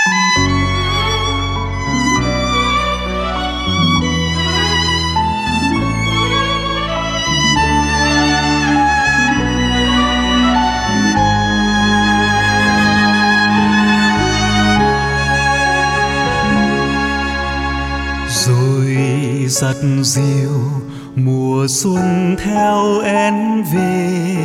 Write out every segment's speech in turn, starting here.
Dắt dìu mùa xuân theo én về,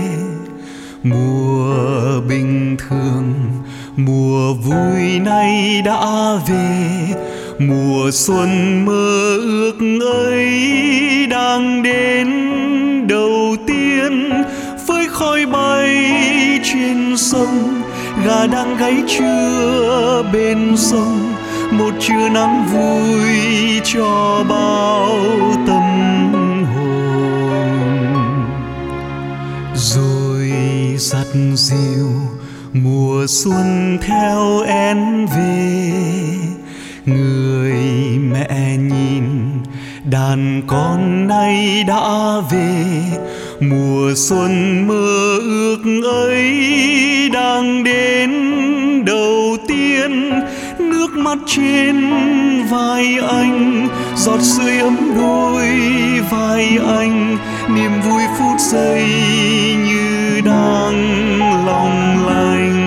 mùa bình thường mùa vui nay đã về, mùa xuân mơ ước ấy đang đến đầu tiên. Với khói bay trên sông, gà đang gáy trưa bên sông, một trưa nắng vui cho bao tâm hồn. Rồi dắt dìu mùa xuân theo én về, người mẹ nhìn đàn con nay đã về, mùa xuân mơ ước ấy đang đến đầu tiên. Nước mắt trên vai anh, giọt sưởi ấm đôi vai anh, niềm vui phút giây như đang long lanh.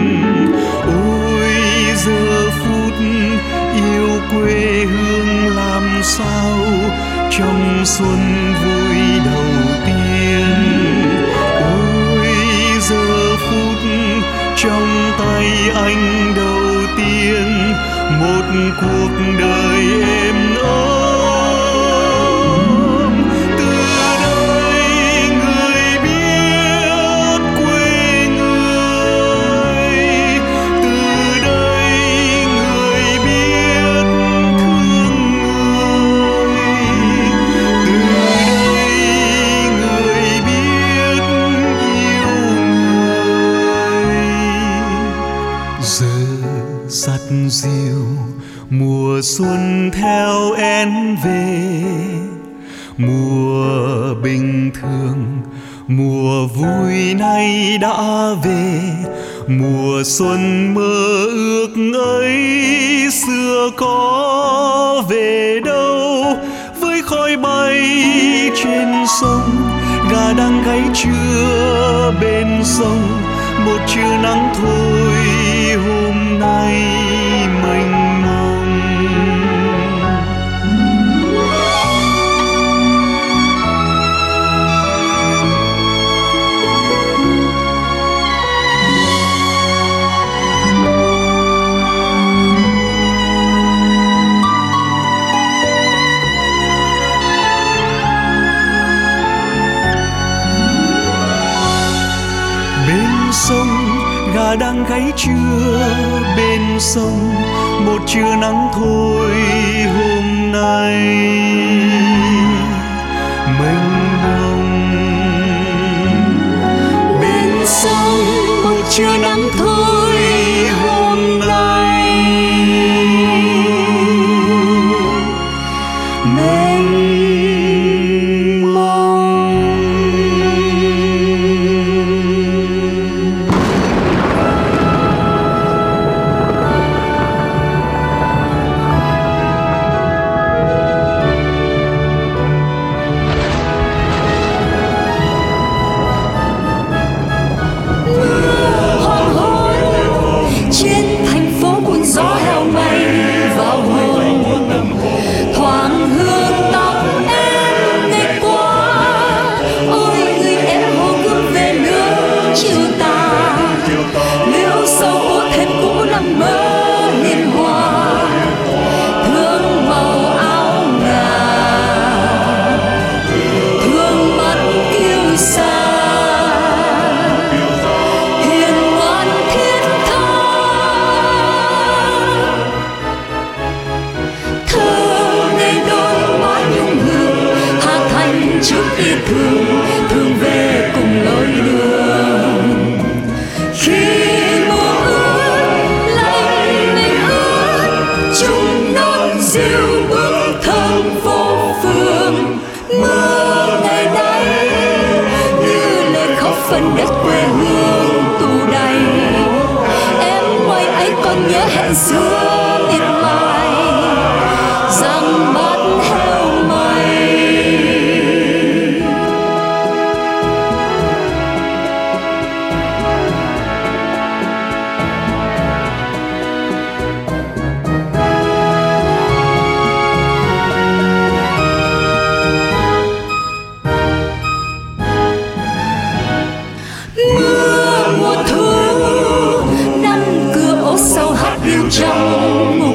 Ôi giờ phút yêu quê hương làm sao, trong xuân vui đầu tiên. Ôi giờ phút trong tay anh đầu tiên, một cuộc đời êm ấm. Từ đây người biết quê người, từ đây người biết thương người, từ đây người biết yêu người. Giờ dắt dìu mùa xuân theo én về, mùa bình thường mùa vui nay đã về, mùa xuân mơ ước ấy xưa có về đâu. Với khói bay trên sông, gà đang gáy trưa bên sông, một trưa nắng thôi hôm nay mênh mông. Bên sông gà đang gáy trưa bên sông, một trưa nắng thôi hôm nay mênh mông. Bên sông một trưa nắng thôi hôm nay mênh mông. ngàn xưa miệt mài rằng bát heo mây. Mưa mùa thu năm cửa ô sầu hát yêu trong